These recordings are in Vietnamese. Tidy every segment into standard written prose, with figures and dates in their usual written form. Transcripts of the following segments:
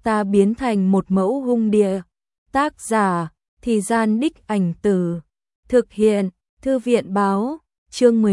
ta biến thành một mẫu hung địa. Tác giả, Thì Gian Đích Ảnh Từ. Thực hiện, Thư viện báo, chương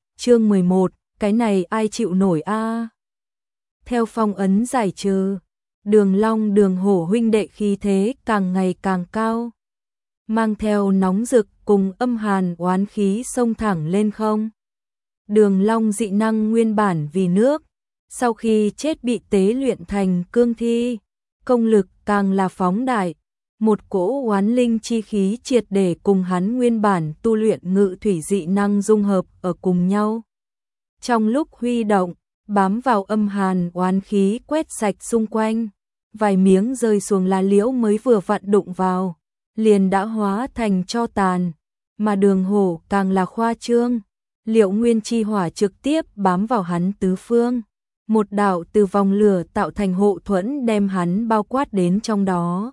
11, cái này ai chịu nổi a. Theo phong ấn giải trừ, Đường Long Đường Hổ huynh đệ khí thế càng ngày càng cao, mang theo nóng rực cùng âm hàn oán khí xông thẳng lên không. Đường Long dị năng nguyên bản vì nước, sau khi chết bị tế luyện thành cương thi, công lực càng là phóng đại, một cỗ oán linh chi khí triệt để cùng hắn nguyên bản tu luyện ngự thủy dị năng dung hợp ở cùng nhau. Trong lúc huy động, bám vào âm hàn oán khí quét sạch xung quanh, vài miếng rơi xuống lá liễu mới vừa vặn đụng vào, liền đã hóa thành tro tàn, mà Đường Hổ càng là khoa trương, Liệu Nguyên chi hỏa trực tiếp bám vào hắn tứ phương, một đạo từ vòng lửa tạo thành hộ thuẫn đem hắn bao quát đến trong đó.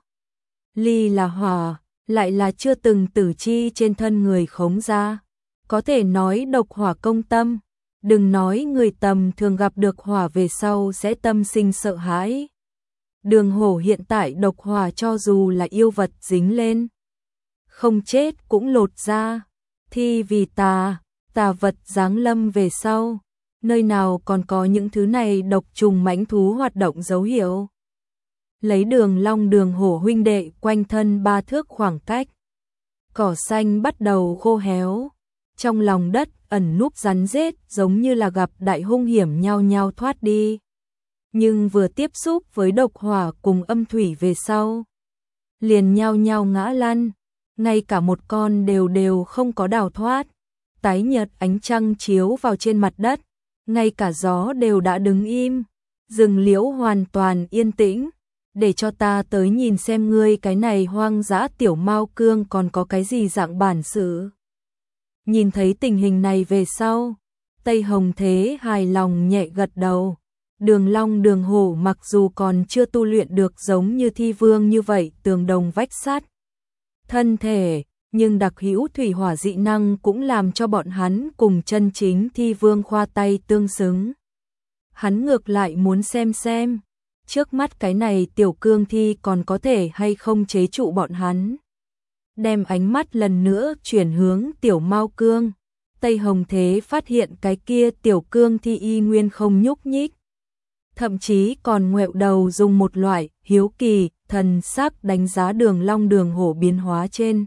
Ly là hỏa, lại là chưa từng tử chi trên thân người khống ra, có thể nói độc hỏa công tâm, đừng nói người tầm thường gặp được hỏa về sau sẽ tâm sinh sợ hãi. Đường Hổ hiện tại độc hỏa cho dù là yêu vật dính lên, không chết cũng lột ra, thi vì tà vật giáng lâm về sau, nơi nào còn có những thứ này độc trùng mãnh thú hoạt động dấu hiệu. Lấy Đường Long Đường Hổ huynh đệ quanh thân 3 thước khoảng cách, cỏ xanh bắt đầu khô héo, trong lòng đất ẩn núp rắn rết giống như là gặp đại hung hiểm nhao nhao thoát đi. Nhưng vừa tiếp xúc với độc hỏa cùng âm thủy về sau, liền nhao nhao ngã lăn, ngay cả một con đều không có đào thoát. Tái nhợt ánh trăng chiếu vào trên mặt đất, ngay cả gió đều đã đứng im, rừng liễu hoàn toàn yên tĩnh, để cho ta tới nhìn xem ngươi cái này hoang dã tiểu mao cương còn có cái gì dạng bản sự. Nhìn thấy tình hình này về sau, Tây Hồng Thế hài lòng nhẹ gật đầu. Đường Long Đường Hổ mặc dù còn chưa tu luyện được giống như thi vương như vậy tường đồng vách sắt thân thể, nhưng đặc hữu thủy hỏa dị năng cũng làm cho bọn hắn cùng chân chính thi vương khoa tay tương xứng. Hắn ngược lại muốn xem, trước mắt cái này tiểu cương thi còn có thể hay không chế trụ bọn hắn. Đem ánh mắt lần nữa chuyển hướng tiểu mao cương, Tây Hồng Thế phát hiện cái kia tiểu cương thi y nguyên không nhúc nhích. Thậm chí còn ngoẹo đầu dùng một loại hiếu kỳ, thần sắc đánh giá Đường Long Đường Hổ biến hóa trên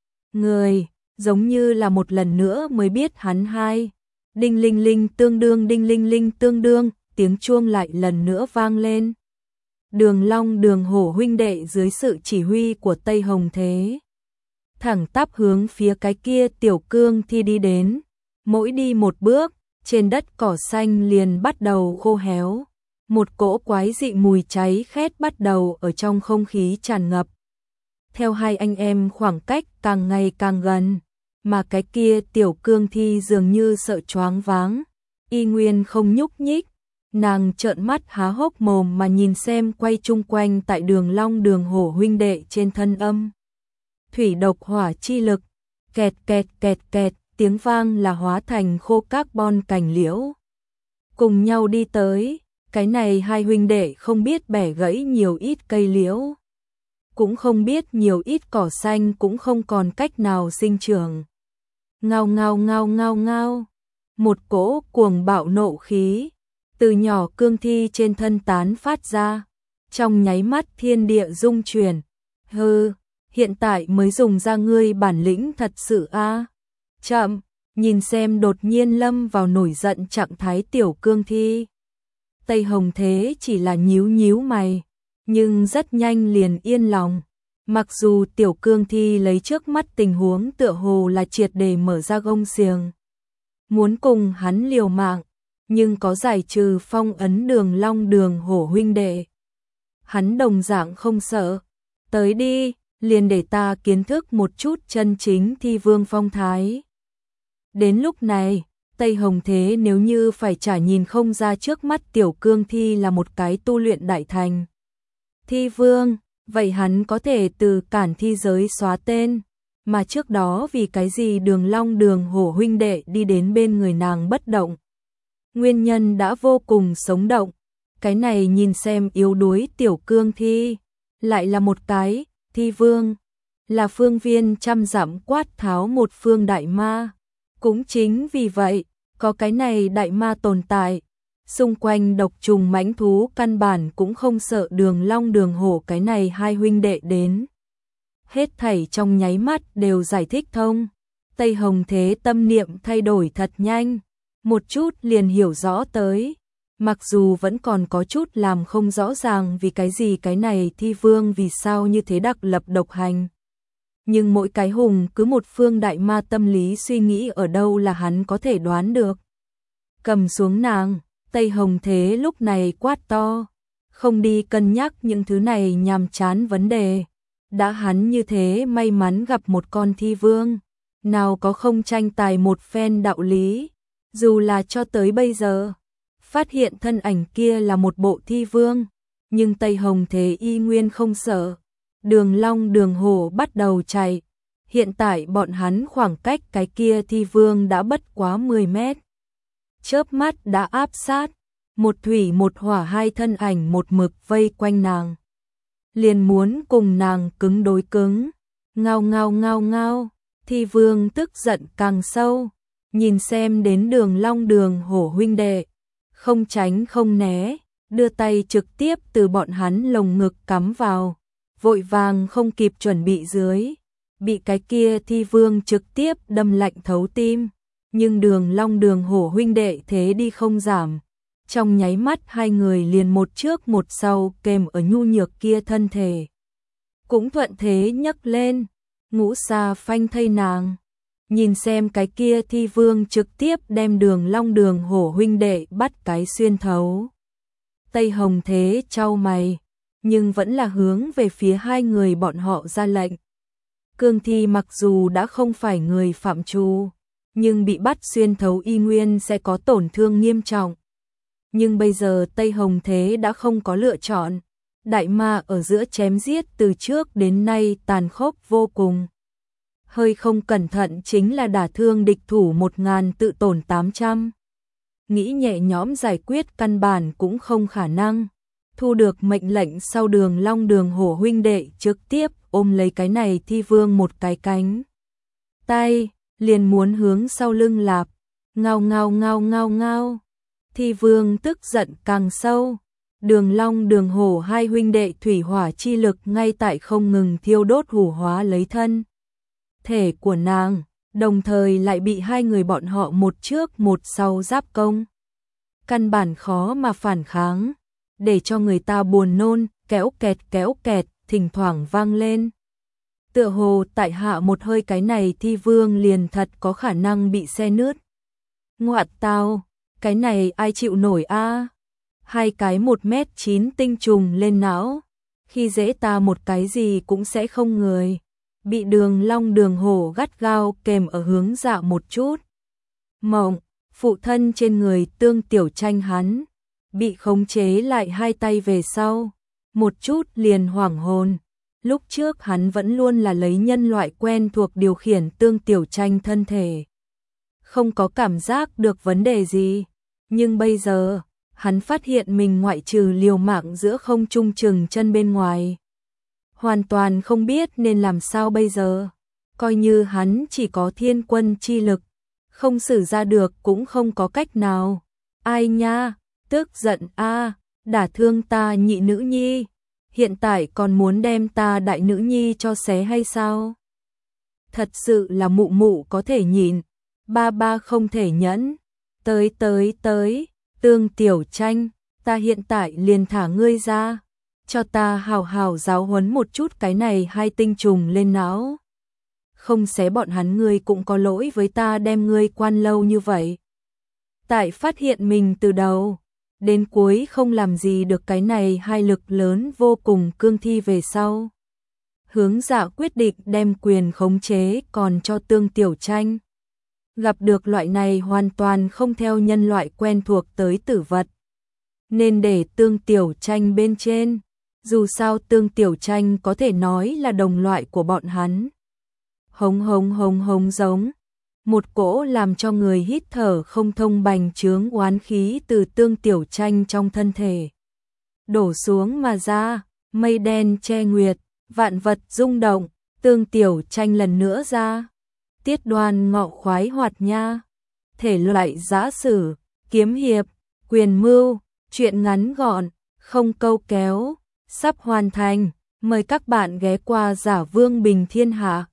người, giống như là một lần nữa mới biết hắn hai. Đinh linh linh tương đương, đinh linh linh tương đương, tiếng chuông lại lần nữa vang lên. Đường Long Đường Hổ huynh đệ dưới sự chỉ huy của Tây Hồng Thế, thẳng tắp hướng phía cái kia tiểu cương thi đi đến. Mỗi đi một bước, trên đất cỏ xanh liền bắt đầu khô héo. Một cỗ quái dị mùi cháy khét bắt đầu ở trong không khí tràn ngập. Theo hai anh em khoảng cách càng ngày càng gần, mà cái kia tiểu cương thi dường như sợ choáng váng, y nguyên không nhúc nhích. Nàng trợn mắt há hốc mồm mà nhìn xem quay chung quanh tại Đường Long Đường Hổ huynh đệ trên thân âm thủy độc hỏa chi lực, kẹt kẹt kẹt kẹt, tiếng vang là hóa thành khô carbon cành liễu. Cùng nhau đi tới, cái này hai huynh đệ không biết bẻ gãy nhiều ít cây liễu, cũng không biết nhiều ít cỏ xanh cũng không còn cách nào sinh trưởng. Ngao ngao ngao ngao ngao, một cỗ cuồng bạo nộ khí từ nhỏ cương thi trên thân tán phát ra, trong nháy mắt thiên địa rung chuyển. Hừ, hiện tại mới dùng ra ngươi bản lĩnh thật sự a. Chậm, nhìn xem đột nhiên lâm vào nổi giận trạng thái tiểu cương thi. Tây Hồng Thế chỉ là nhíu nhíu mày, nhưng rất nhanh liền yên lòng. Mặc dù tiểu cương thi lấy trước mắt tình huống tựa hồ là triệt để mở ra gông xiềng, muốn cùng hắn liều mạng, nhưng có giải trừ phong ấn Đường Long Đường Hổ huynh đệ, hắn đồng dạng không sợ. Tới đi, liền để ta kiến thức một chút chân chính thi vương phong thái. Đến lúc này, Tây Hồng Thế nếu như phải trả nhìn không ra trước mắt tiểu cương thi là một cái tu luyện đại thành thi vương, vậy hắn có thể từ cản thi giới xóa tên, mà trước đó vì cái gì Đường Long Đường Hổ huynh đệ đi đến bên người nàng bất động. Nguyên nhân đã vô cùng sống động, cái này nhìn xem yếu đuối tiểu cương thi, lại là một cái thi vương, là phương viên trăm dặm quát tháo một phương đại ma. Cũng chính vì vậy, có cái này đại ma tồn tại, xung quanh độc trùng mãnh thú căn bản cũng không sợ Đường Long Đường Hổ cái này hai huynh đệ đến. Hết thảy trong nháy mắt đều giải thích thông. Tây Hồng Thế tâm niệm thay đổi thật nhanh, một chút liền hiểu rõ tới. Mặc dù vẫn còn có chút làm không rõ ràng vì cái gì cái này thi vương vì sao như thế đặc lập độc hành. Nhưng mỗi cái hùng cứ một phương đại ma tâm lý suy nghĩ ở đâu là hắn có thể đoán được. Cầm xuống nàng, Tây Hồng Thế lúc này quát to, không đi cân nhắc những thứ này nhàm chán vấn đề. Đã hắn như thế may mắn gặp một con thi vương, nào có không tranh tài một phen đạo lý, dù là cho tới bây giờ. Phát hiện thân ảnh kia là một bộ thi vương, nhưng Tây Hồng Thế y nguyên không sợ. Đường Long Đường Hổ bắt đầu chạy, hiện tại bọn hắn khoảng cách cái kia thi vương đã bất quá 10 mét. Chớp mắt đã áp sát, một thủy một hỏa hai thân ảnh một mực vây quanh nàng. Liền muốn cùng nàng cứng đối cứng, ngao ngao ngao ngao, thi vương tức giận càng sâu, nhìn xem đến Đường Long Đường Hổ huynh đệ. Không tránh không né, đưa tay trực tiếp từ bọn hắn lồng ngực cắm vào, vội vàng không kịp chuẩn bị dưới, bị cái kia thi vương trực tiếp đâm lạnh thấu tim, nhưng Đường Long Đường Hổ huynh đệ thế đi không giảm, trong nháy mắt hai người liền một trước một sau kèm ở nhu nhược kia thân thể. Cũng thuận thế nhấc lên, Ngũ Sa phanh thây nàng. Nhìn xem cái kia thi vương trực tiếp đem Đường Long Đường Hổ huynh đệ bắt cái xuyên thấu. Tây Hồng Thế chau mày, nhưng vẫn là hướng về phía hai người bọn họ ra lệnh. Cương thi mặc dù đã không phải người phạm trù, nhưng bị bắt xuyên thấu y nguyên sẽ có tổn thương nghiêm trọng. Nhưng bây giờ Tây Hồng Thế đã không có lựa chọn. Đại ma ở giữa chém giết từ trước đến nay tàn khốc vô cùng. Hơi không cẩn thận chính là đả thương địch thủ 1000 tự tổn 800. Nghĩ nhẹ nhõm giải quyết căn bản cũng không khả năng. Thu được mệnh lệnh sau Đường Long Đường Hổ huynh đệ trực tiếp ôm lấy cái này thi vương một cái cánh tay, liền muốn hướng sau lưng lạp. Ngao ngao ngao ngao ngao. Thi vương tức giận càng sâu. Đường Long Đường Hổ hai huynh đệ thủy hỏa chi lực ngay tại không ngừng thiêu đốt hủ hóa lấy thân thể của nàng, đồng thời lại bị hai người bọn họ một trước một sau giáp công. Căn bản khó mà phản kháng, để cho người ta buồn nôn, kéo kẹt, thỉnh thoảng vang lên. Tựa hồ tại hạ một hơi cái này thi vương liền thật có khả năng bị xe nứt. Ngoạn tao, cái này ai chịu nổi a? Hai cái 1m9 tinh trùng lên não, khi dễ ta một cái gì cũng sẽ không người. Bị Đường Long Đường Hổ gắt gao kèm ở hướng dạ một chút. Mộng, phụ thân trên người Tương Tiểu Tranh hắn, bị khống chế lại hai tay về sau, một chút liền hoảng hồn. Lúc trước hắn vẫn luôn là lấy nhân loại quen thuộc điều khiển Tương Tiểu Tranh thân thể. Không có cảm giác được vấn đề gì, nhưng bây giờ, hắn phát hiện mình ngoại trừ liều mạng giữa không trung chừng chân bên ngoài. Hoàn toàn không biết nên làm sao bây giờ, coi như hắn chỉ có thiên quân chi lực, không sử ra được cũng không có cách nào. Ai nha, tức giận a, đả thương ta nhị nữ nhi, hiện tại còn muốn đem ta đại nữ nhi cho xé hay sao? Thật sự là mụ mụ có thể nhịn, ba ba không thể nhẫn. Tới, Tương Tiểu Tranh, ta hiện tại liền thả ngươi ra, cho ta hào hào giáo huấn một chút cái này hai tinh trùng lên não. Không xé bọn hắn ngươi cũng có lỗi với ta đem ngươi quan lâu như vậy. Tại phát hiện mình từ đầu đến cuối không làm gì được cái này hai lực lớn vô cùng cương thi về sau. Hướng dạ quyết định đem quyền khống chế còn cho Tương Tiểu Tranh. Gặp được loại này hoàn toàn không theo nhân loại quen thuộc tới tử vật, nên để Tương Tiểu Tranh bên trên, dù sao Tương Tiểu Tranh có thể nói là đồng loại của bọn hắn. Hống hống hống hống giống, một cỗ làm cho người hít thở không thông bành trướng oán khí từ Tương Tiểu Tranh trong thân thể đổ xuống mà ra, mây đen che nguyệt, vạn vật rung động, Tương Tiểu Tranh lần nữa ra. Tiết Đoan Ngọ khoái hoạt nha. Thể loại giã sử, kiếm hiệp, quyền mưu, truyện ngắn gọn, không câu kéo, sắp hoàn thành. Mời các bạn ghé qua Giả Vương Bình Thiên Hạ.